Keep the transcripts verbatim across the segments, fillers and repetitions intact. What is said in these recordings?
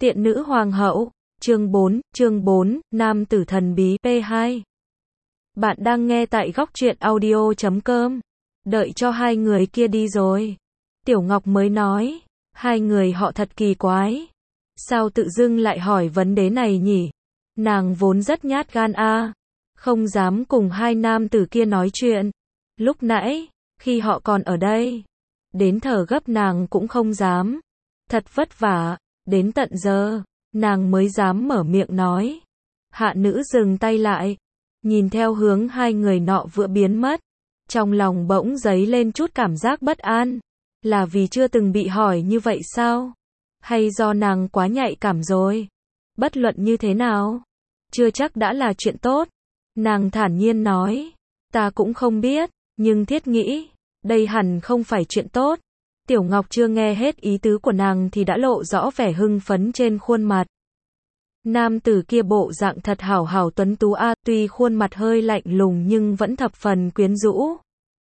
Tiện nữ hoàng hậu, chương bốn, chương bốn, nam tử thần bí P hai. Bạn đang nghe tại góc truyện audio chấm com. Đợi cho hai người kia đi rồi. Tiểu Ngọc mới nói, hai người họ thật kỳ quái. Sao tự dưng lại hỏi vấn đề này nhỉ? Nàng vốn rất nhát gan a, không dám cùng hai nam tử kia nói chuyện. Lúc nãy, khi họ còn ở đây, đến thở gấp nàng cũng không dám. Thật vất vả, đến tận giờ, nàng mới dám mở miệng nói. Hạ nữ dừng tay lại, nhìn theo hướng hai người nọ vừa biến mất. Trong lòng bỗng dấy lên chút cảm giác bất an. Là vì chưa từng bị hỏi như vậy sao? Hay do nàng quá nhạy cảm rồi? Bất luận như thế nào, chưa chắc đã là chuyện tốt. Nàng thản nhiên nói, ta cũng không biết, nhưng thiết nghĩ, đây hẳn không phải chuyện tốt. Tiểu Ngọc chưa nghe hết ý tứ của nàng thì đã lộ rõ vẻ hưng phấn trên khuôn mặt. Nam tử kia bộ dạng thật hảo hảo tuấn tú a, tuy khuôn mặt hơi lạnh lùng nhưng vẫn thập phần quyến rũ.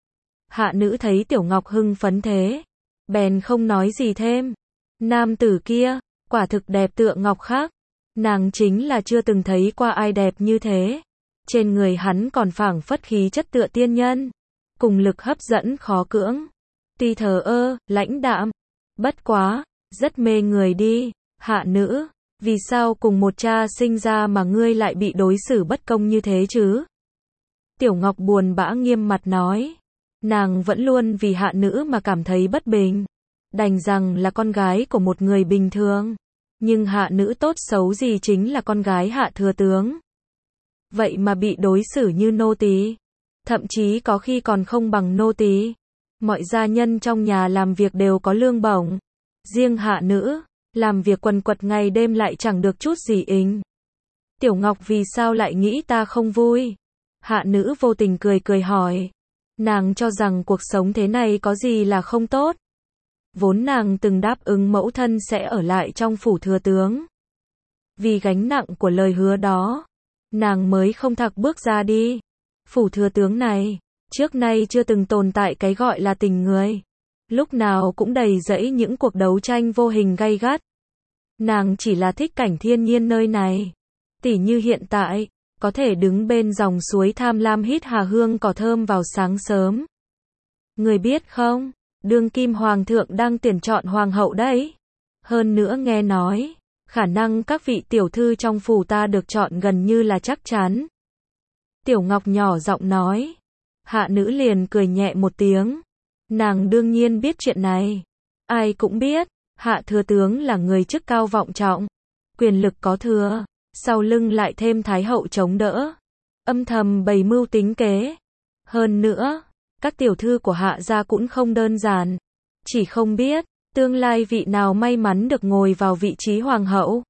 Hạ nữ thấy Tiểu Ngọc hưng phấn thế, bèn không nói gì thêm. Nam tử kia, quả thực đẹp tựa ngọc khác. Nàng chính là chưa từng thấy qua ai đẹp như thế. Trên người hắn còn phảng phất khí chất tựa tiên nhân, cùng lực hấp dẫn khó cưỡng. Tuy thờ ơ, lãnh đạm, bất quá, rất mê người đi. Hạ nữ, vì sao cùng một cha sinh ra mà ngươi lại bị đối xử bất công như thế chứ? Tiểu Ngọc buồn bã nghiêm mặt nói. Nàng vẫn luôn vì hạ nữ mà cảm thấy bất bình. Đành rằng là con gái của một người bình thường. Nhưng hạ nữ tốt xấu gì chính là con gái hạ thừa tướng. Vậy mà bị đối xử như nô tỳ, thậm chí có khi còn không bằng nô tỳ. Mọi gia nhân trong nhà làm việc đều có lương bổng. Riêng hạ nữ, làm việc quần quật ngày đêm lại chẳng được chút gì inh. Tiểu Ngọc vì sao lại nghĩ ta không vui? Hạ nữ vô tình cười cười hỏi. Nàng cho rằng cuộc sống thế này có gì là không tốt. Vốn nàng từng đáp ứng mẫu thân sẽ ở lại trong phủ thừa tướng. Vì gánh nặng của lời hứa đó, nàng mới không thạc bước ra đi. Phủ thừa tướng này, trước nay chưa từng tồn tại cái gọi là tình người. Lúc nào cũng đầy rẫy những cuộc đấu tranh vô hình gay gắt. Nàng chỉ là thích cảnh thiên nhiên nơi này. Tỉ như hiện tại, có thể đứng bên dòng suối tham lam hít hà hương cỏ thơm vào sáng sớm. Người biết không, đương kim hoàng thượng đang tuyển chọn hoàng hậu đấy. Hơn nữa nghe nói, khả năng các vị tiểu thư trong phủ ta được chọn gần như là chắc chắn. Tiểu Ngọc nhỏ giọng nói. Hạ nữ liền cười nhẹ một tiếng. Nàng đương nhiên biết chuyện này. Ai cũng biết, hạ thừa tướng là người chức cao vọng trọng. Quyền lực có thừa, sau lưng lại thêm thái hậu chống đỡ. Âm thầm bày mưu tính kế. Hơn nữa, các tiểu thư của hạ gia cũng không đơn giản. Chỉ không biết, tương lai vị nào may mắn được ngồi vào vị trí hoàng hậu.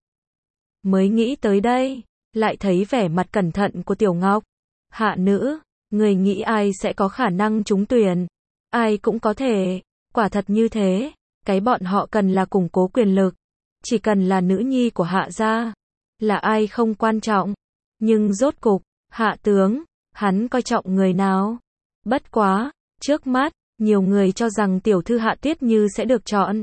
Mới nghĩ tới đây, lại thấy vẻ mặt cẩn thận của Tiểu Ngọc. Hạ nữ, người nghĩ ai sẽ có khả năng trúng tuyển? Ai cũng có thể, quả thật như thế. Cái bọn họ cần là củng cố quyền lực. Chỉ cần là nữ nhi của hạ gia, là ai không quan trọng. Nhưng rốt cục, hạ tướng, hắn coi trọng người nào? Bất quá, trước mắt, nhiều người cho rằng tiểu thư Hạ Tuyết Như sẽ được chọn.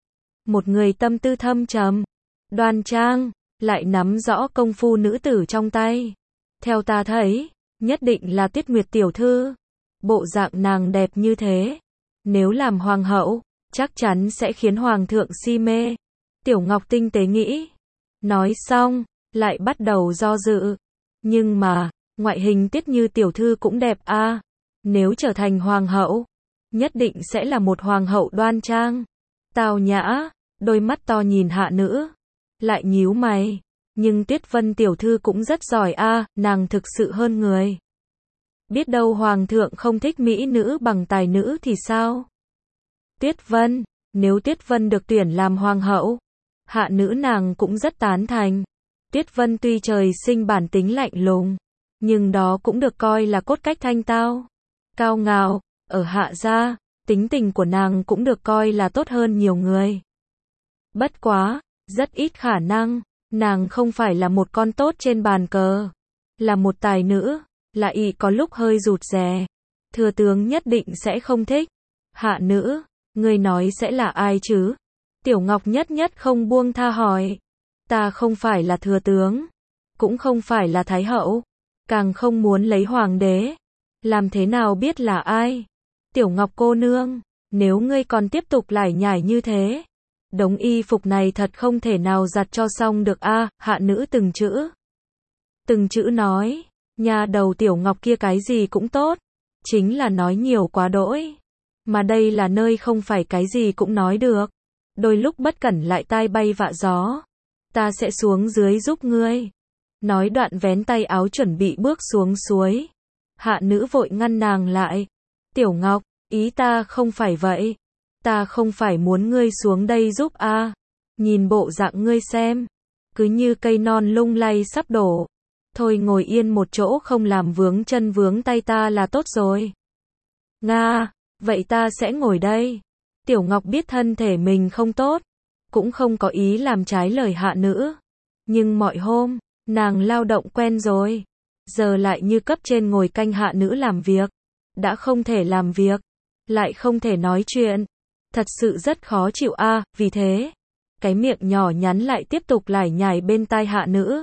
Một người tâm tư thâm trầm, đoan trang, lại nắm rõ công phu nữ tử trong tay. Theo ta thấy, nhất định là Tuyết Nguyệt tiểu thư. Bộ dạng nàng đẹp như thế, nếu làm hoàng hậu, chắc chắn sẽ khiến hoàng thượng si mê. Tiểu Ngọc tinh tế nghĩ. Nói xong, lại bắt đầu do dự. Nhưng mà, ngoại hình Tuyết Như tiểu thư cũng đẹp a. À. Nếu trở thành hoàng hậu, nhất định sẽ là một hoàng hậu đoan trang, tao nhã. Đôi mắt to nhìn hạ nữ, lại nhíu mày. Nhưng Tuyết Vân tiểu thư cũng rất giỏi a, à, nàng thực sự hơn người. Biết đâu hoàng thượng không thích mỹ nữ bằng tài nữ thì sao? Tuyết Vân, nếu Tuyết Vân được tuyển làm hoàng hậu, hạ nữ nàng cũng rất tán thành. Tuyết Vân tuy trời sinh bản tính lạnh lùng, nhưng đó cũng được coi là cốt cách thanh tao, cao ngạo. Ở hạ gia, tính tình của nàng cũng được coi là tốt hơn nhiều người. Bất quá, rất ít khả năng, nàng không phải là một con tốt trên bàn cờ. Là một tài nữ, lại y có lúc hơi rụt rè. Thừa tướng nhất định sẽ không thích. Hạ nữ, người nói sẽ là ai chứ? Tiểu Ngọc nhất nhất không buông tha hỏi. Ta không phải là thừa tướng, cũng không phải là thái hậu, càng không muốn lấy hoàng đế. Làm thế nào biết là ai? Tiểu Ngọc cô nương, nếu ngươi còn tiếp tục lải nhải như thế, đống y phục này thật không thể nào giặt cho xong được a. Hạ nữ từng chữ từng chữ nói, nhà đầu Tiểu Ngọc kia cái gì cũng tốt, chính là nói nhiều quá đỗi. Mà đây là nơi không phải cái gì cũng nói được, đôi lúc bất cẩn lại tai bay vạ gió. Ta sẽ xuống dưới giúp ngươi. Nói đoạn vén tay áo chuẩn bị bước xuống suối. Hạ nữ vội ngăn nàng lại. Tiểu Ngọc, ý ta không phải vậy. Ta không phải muốn ngươi xuống đây giúp a. À. Nhìn bộ dạng ngươi xem, cứ như cây non lung lay sắp đổ. Thôi ngồi yên một chỗ không làm vướng chân vướng tay ta là tốt rồi. Nga, vậy ta sẽ ngồi đây. Tiểu Ngọc biết thân thể mình không tốt, cũng không có ý làm trái lời hạ nữ. Nhưng mọi hôm, nàng lao động quen rồi, giờ lại như cấp trên ngồi canh hạ nữ làm việc. Đã không thể làm việc, lại không thể nói chuyện. Thật sự rất khó chịu a. À, vì thế, cái miệng nhỏ nhắn lại tiếp tục lải nhải bên tai hạ nữ.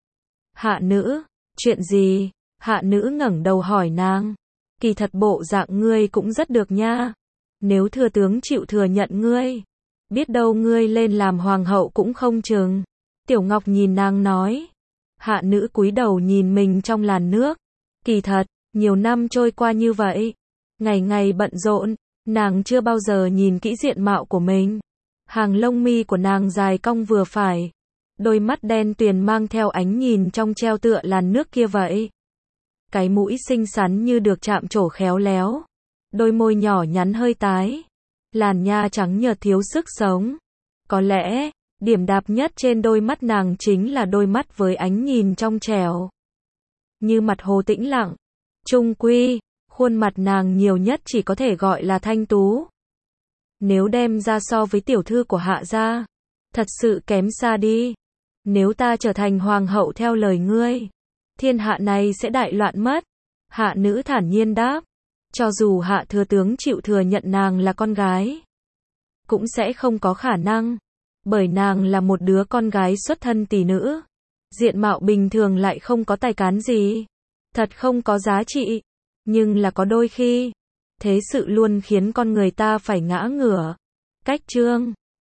Hạ nữ, chuyện gì? Hạ nữ ngẩng đầu hỏi nàng. Kỳ thật bộ dạng ngươi cũng rất được nha. Nếu thừa tướng chịu thừa nhận ngươi, biết đâu ngươi lên làm hoàng hậu cũng không chừng. Tiểu Ngọc nhìn nàng nói. Hạ nữ cúi đầu nhìn mình trong làn nước. Kỳ thật, nhiều năm trôi qua như vậy, ngày ngày bận rộn, nàng chưa bao giờ nhìn kỹ diện mạo của mình. Hàng lông mi của nàng dài cong vừa phải, đôi mắt đen tuyền mang theo ánh nhìn trong treo tựa làn nước kia vậy. Cái mũi xinh xắn như được chạm trổ khéo léo, đôi môi nhỏ nhắn hơi tái, làn da trắng nhợt thiếu sức sống. Có lẽ, điểm đạp nhất trên đôi mắt nàng chính là đôi mắt với ánh nhìn trong trẻo, như mặt hồ tĩnh lặng. Chung quy, khuôn mặt nàng nhiều nhất chỉ có thể gọi là thanh tú. Nếu đem ra so với tiểu thư của Hạ gia, thật sự kém xa đi. Nếu ta trở thành hoàng hậu theo lời ngươi, thiên hạ này sẽ đại loạn mất. Hạ nữ thản nhiên đáp. Cho dù Hạ thừa tướng chịu thừa nhận nàng là con gái, cũng sẽ không có khả năng, bởi nàng là một đứa con gái xuất thân tỷ nữ, diện mạo bình thường lại không có tài cán gì, thật không có giá trị. Nhưng là có đôi khi, thế sự luôn khiến con người ta phải ngã ngửa. Cách chương